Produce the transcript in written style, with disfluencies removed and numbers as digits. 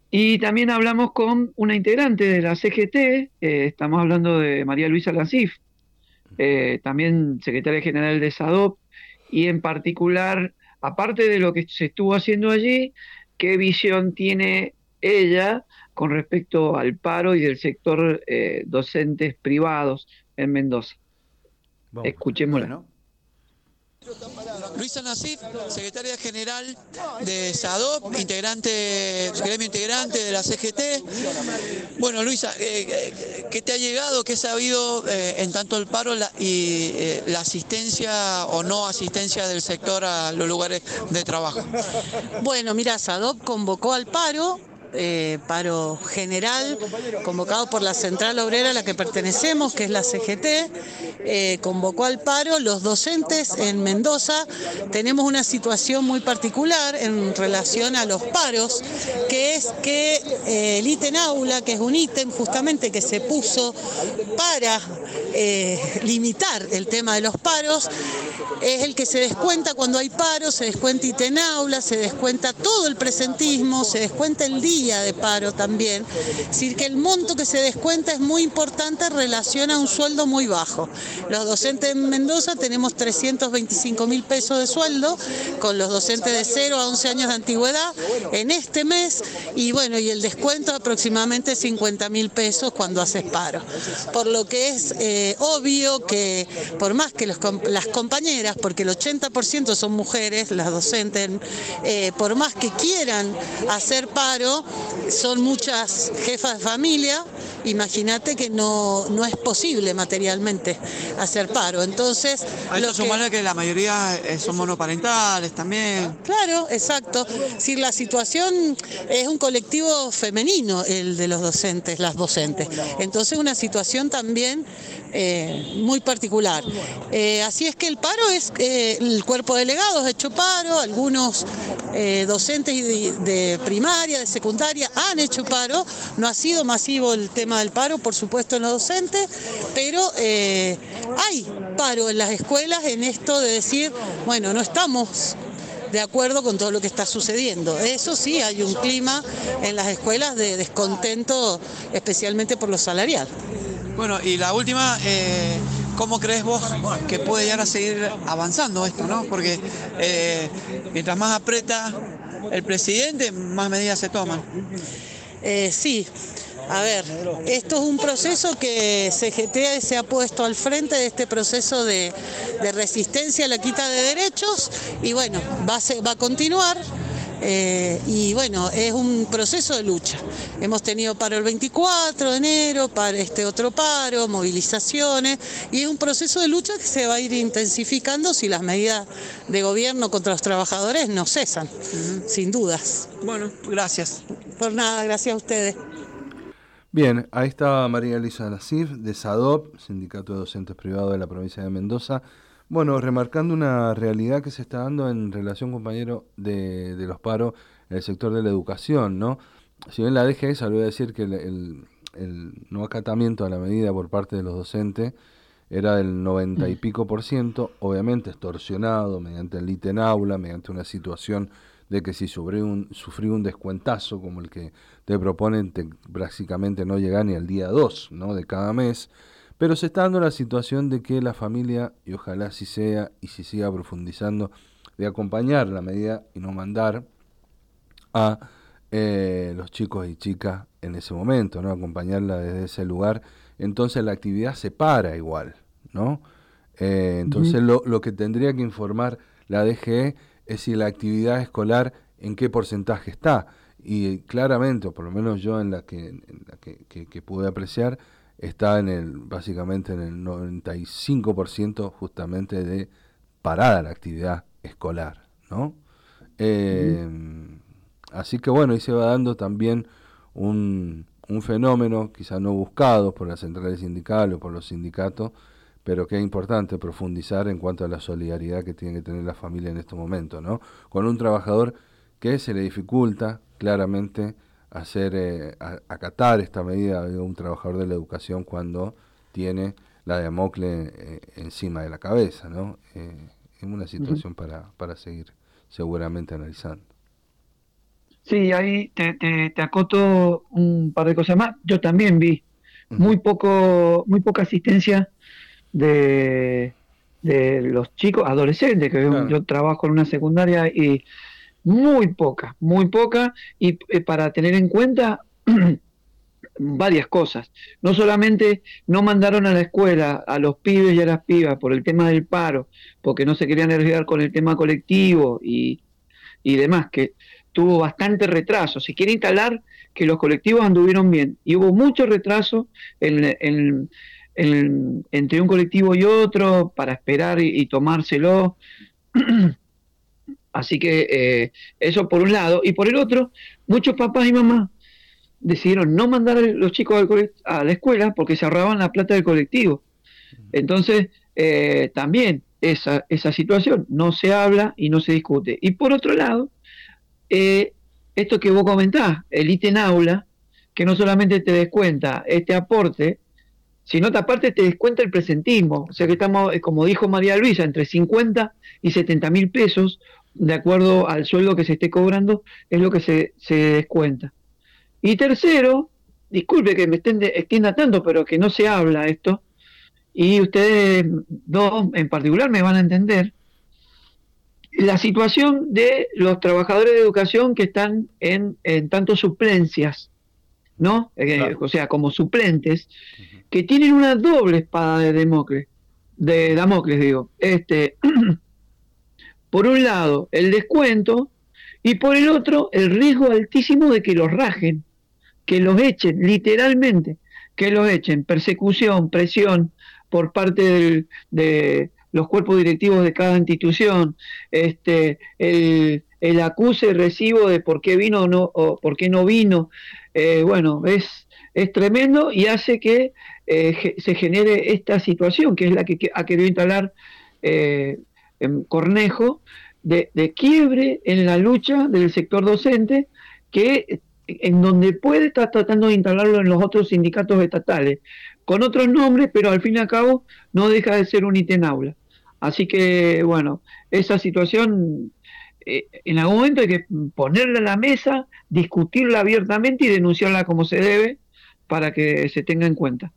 Y también hablamos con una integrante de la CGT, estamos hablando de María Luisa Lancif, también secretaria general de SADOP, y en particular, aparte de lo que se estuvo haciendo allí, ¿qué visión tiene ella con respecto al paro y del sector docentes privados en Mendoza? Vamos a escuchar. Escuchémosla. Bueno, Luisa Nasif, secretaria general de SADOP, integrante, gremio integrante de la CGT. Bueno, Luisa, ¿qué te ha llegado, qué has sabido en tanto el paro y la asistencia o no asistencia del sector a los lugares de trabajo? Bueno, mira, SADOP convocó al paro general, convocado por la Central Obrera a la que pertenecemos, que es la CGT, convocó al paro. Los docentes en Mendoza tenemos una situación muy particular en relación a los paros, que es que el ítem aula, que es un ítem justamente que se puso para limitar el tema de los paros, es el que se descuenta cuando hay paro, se descuenta ítem aula, se descuenta todo el presentismo, se descuenta el día de paro también. Es decir, que el monto que se descuenta es muy importante en relación a un sueldo muy bajo. Los docentes en Mendoza tenemos 325.000 pesos de sueldo, con los docentes de 0 a 11 años de antigüedad en este mes, y bueno, y el descuento aproximadamente 50.000 pesos cuando haces paro. Por lo que es obvio que por más que las compañeras, porque el 80% son mujeres, las docentes, por más que quieran hacer paro, son muchas jefas de familia, imagínate que no es posible materialmente hacer paro. Entonces, A eso sumarle que la mayoría son monoparentales también. claro, exacto. Si la situación es un colectivo femenino, el de los docentes, las docentes. Entonces, una situación también muy particular. Así es que el paro es, el cuerpo de delegados ha hecho paro, algunos docentes de primaria, de secundaria han hecho paro. No ha sido masivo el tema del paro, por supuesto, en los docentes, pero hay paro en las escuelas en esto de decir, bueno, no estamos de acuerdo con todo lo que está sucediendo. Eso sí, hay un clima en las escuelas de descontento, especialmente por lo salarial. Bueno, y la última, ¿cómo crees vos que puede llegar a seguir avanzando esto, no? Porque mientras más aprieta el presidente, más medidas se toman. Sí, a ver, esto es un proceso que CGT se ha puesto al frente de este proceso de resistencia a la quita de derechos, y bueno, va a continuar. Y bueno, es un proceso de lucha. Hemos tenido paro el 24 de enero, para este otro paro, movilizaciones, y es un proceso de lucha que se va a ir intensificando si las medidas de gobierno contra los trabajadores no cesan, sin dudas. Bueno, gracias. Por nada, gracias a ustedes. Bien, ahí está María Luisa Nasif de SADOP, Sindicato de Docentes Privados de la provincia de Mendoza. Bueno, remarcando una realidad que se está dando en relación, compañero, de los paros en el sector de la educación, ¿no? Si bien la DGE salió a decir que el no acatamiento a la medida por parte de los docentes era del 90 y pico por ciento, obviamente extorsionado mediante el ítem aula, mediante una situación de que si sufrí un descuentazo como el que te proponen, prácticamente no llega ni al día 2, ¿no?, de cada mes. Pero se está dando la situación de que la familia, y ojalá así sea y si siga profundizando, de acompañar la medida y no mandar a los chicos y chicas en ese momento, ¿no?, acompañarla desde ese lugar. Entonces la actividad se para igual, ¿no? Entonces lo que tendría que informar la DGE es si la actividad escolar en qué porcentaje está. Y claramente, o por lo menos yo en la que pude apreciar, está básicamente en el 95% justamente de parada la actividad escolar, ¿no? Así que bueno, ahí se va dando también un fenómeno, quizá no buscado por las centrales sindicales o por los sindicatos, pero que es importante profundizar en cuanto a la solidaridad que tiene que tener la familia en estos momentos, ¿no? Con un trabajador que se le dificulta claramente acatar esta medida de un trabajador de la educación cuando tiene la Damocles encima de la cabeza, ¿no? Es una situación para seguir seguramente analizando. Sí, ahí te acoto un par de cosas más. Yo también vi Ujú. muy poca asistencia de, de los chicos, adolescentes, que Claro, yo trabajo en una secundaria y muy poca, y para tener en cuenta varias cosas. No solamente no mandaron a la escuela a los pibes y a las pibas por el tema del paro, porque no se querían arriesgar con el tema colectivo y demás, que tuvo bastante retraso. Si quiere instalar que los colectivos anduvieron bien, y hubo mucho retraso entre un colectivo y otro para esperar y tomárselo. Así que eso por un lado, y por el otro, muchos papás y mamás decidieron no mandar a los chicos a la escuela porque se ahorraban la plata del colectivo. Entonces, también esa situación no se habla y no se discute. Y por otro lado, eh, esto que vos comentás, el ítem aula, que no solamente te descuenta este aporte, sino que aparte te descuenta el presentismo. O sea que estamos, como dijo María Luisa, entre 50 y 70.000 pesos, de acuerdo al sueldo que se esté cobrando, es lo que se descuenta. Y tercero, disculpe que me extienda tanto, pero que no se habla esto, y ustedes dos en particular me van a entender, la situación de los trabajadores de educación que están en tanto suplencias, ¿no? claro. O sea, como suplentes, Ujú. que tienen una doble espada de Damocles, digo. Por un lado, el descuento, y por el otro, el riesgo altísimo de que los rajen, que los echen, literalmente, que los echen, persecución, presión por parte de los cuerpos directivos de cada institución, el acuse recibo de por qué vino o por qué no vino, bueno, es tremendo y hace que se genere esta situación, que es la que ha querido instalar en Cornejo, de quiebre en la lucha del sector docente, que en donde puede estar tratando de instalarlo en los otros sindicatos estatales, con otros nombres, pero al fin y al cabo no deja de ser un ítem aula. Así que, bueno, esa situación en algún momento hay que ponerla en la mesa, discutirla abiertamente y denunciarla como se debe para que se tenga en cuenta.